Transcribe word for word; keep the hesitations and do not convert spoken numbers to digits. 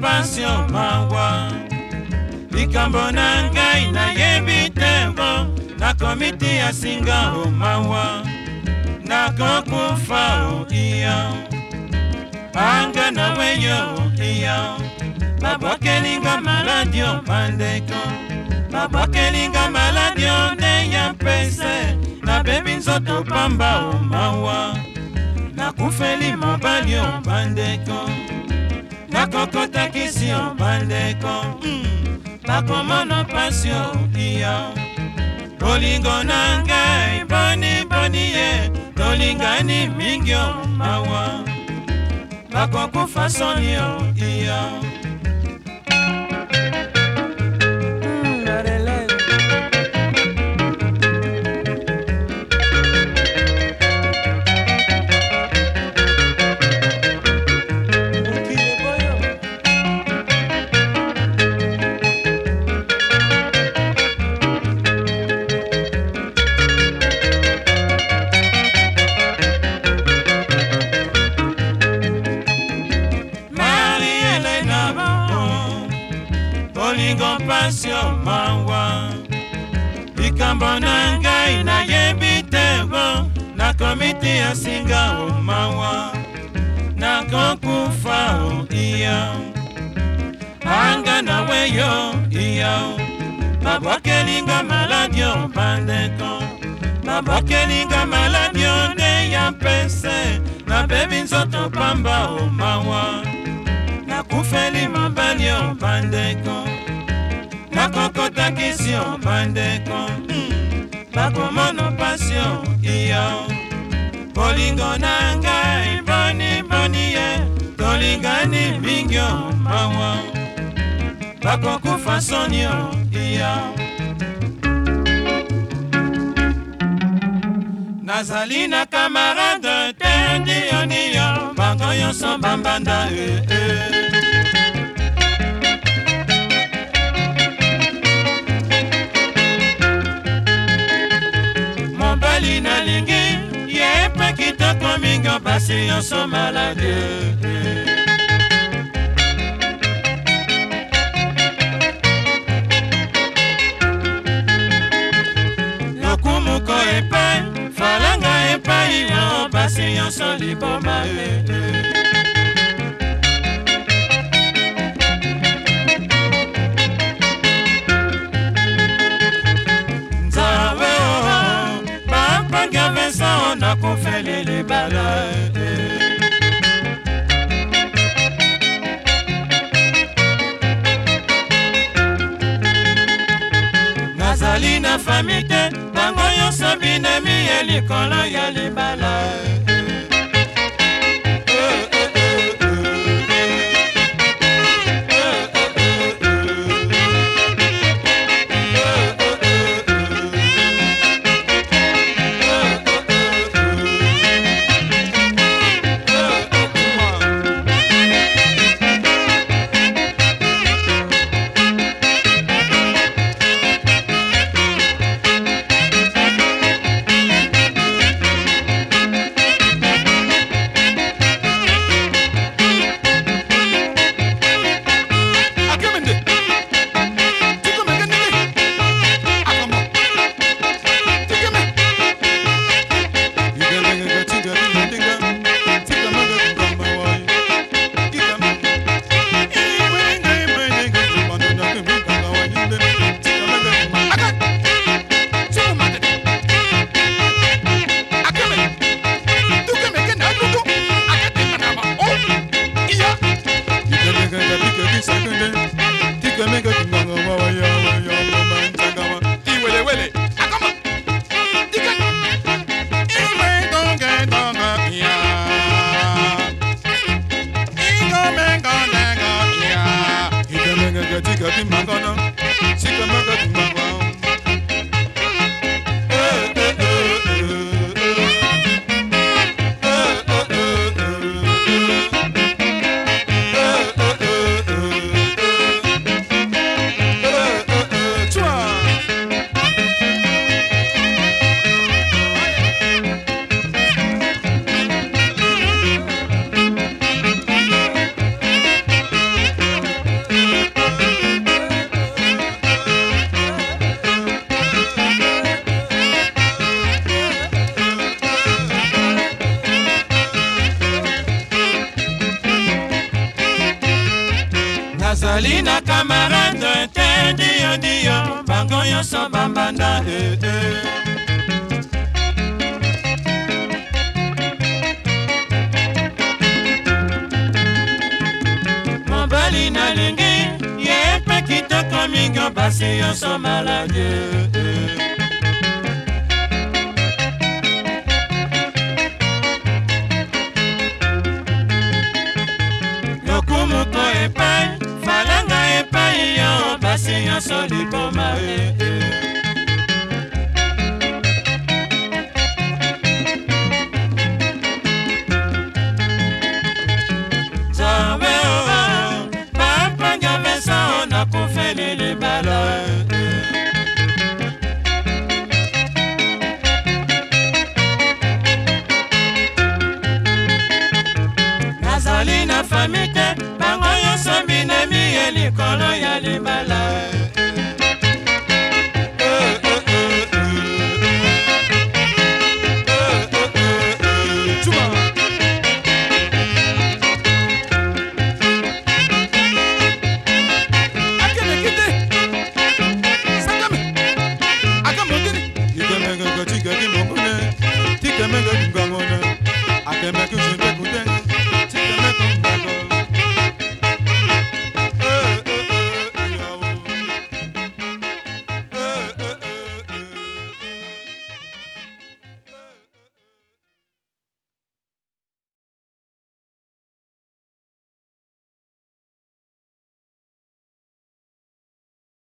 passion mawa likambo na ngai nayebi tembo nakomiti ya singa o mawa nakokufa o iya anga na weyo iya babwakelinga maladio mandeko babwakelinga maladio ne ya pese na bebi nzoto pamba o mawa nakufeli mobali o bandeko nakokotakisi o bandeko nakomona pasi o iya bolingo na ngai boni boni ye tolingani mingi o mawa bakokufa soni o iya bolingo pasio mawa likambo na ngai nayebi tembo nakomiti ya singa o mawa nakokufa o iya anga na weyo iya babwakelinga maladio bandeko babwakelinga maladio ne ya pese na bebi nzoto pamba o mawa nakufeli mobali o bandeko nakokotakisi o bandeko bakomono pasi o iya bolingo na ngai boni boni ye tolingani mingi o mawa bakokufa soni o iya nazali na kamarade te ndio ndio bango nyonso bambanda e e mobali nalingi ye mpe kitoko mingi basi nyonso maladi lokumuko epai falanga epai yo basi nyonso liboma nzawe o bapanga vesa nakufeli libala nazali na famite bango nyonso binemi ye likolo ya libala nazali na camarade te dio dio bango nyonso bambanda eh, eh. Mobali nalingi ye mpe kitoko mingi basi nyonso maladi eh, eh. Lokumuko epai falanga epai yo basi nyonso liboma eh, eh. Zawe oh papa nyamesa ona kufeli libala eh, eh. Nazali na famite bango nyonso minemi ye likolo ya libala Tika menga dunga ngone, akembe kuchimbe kute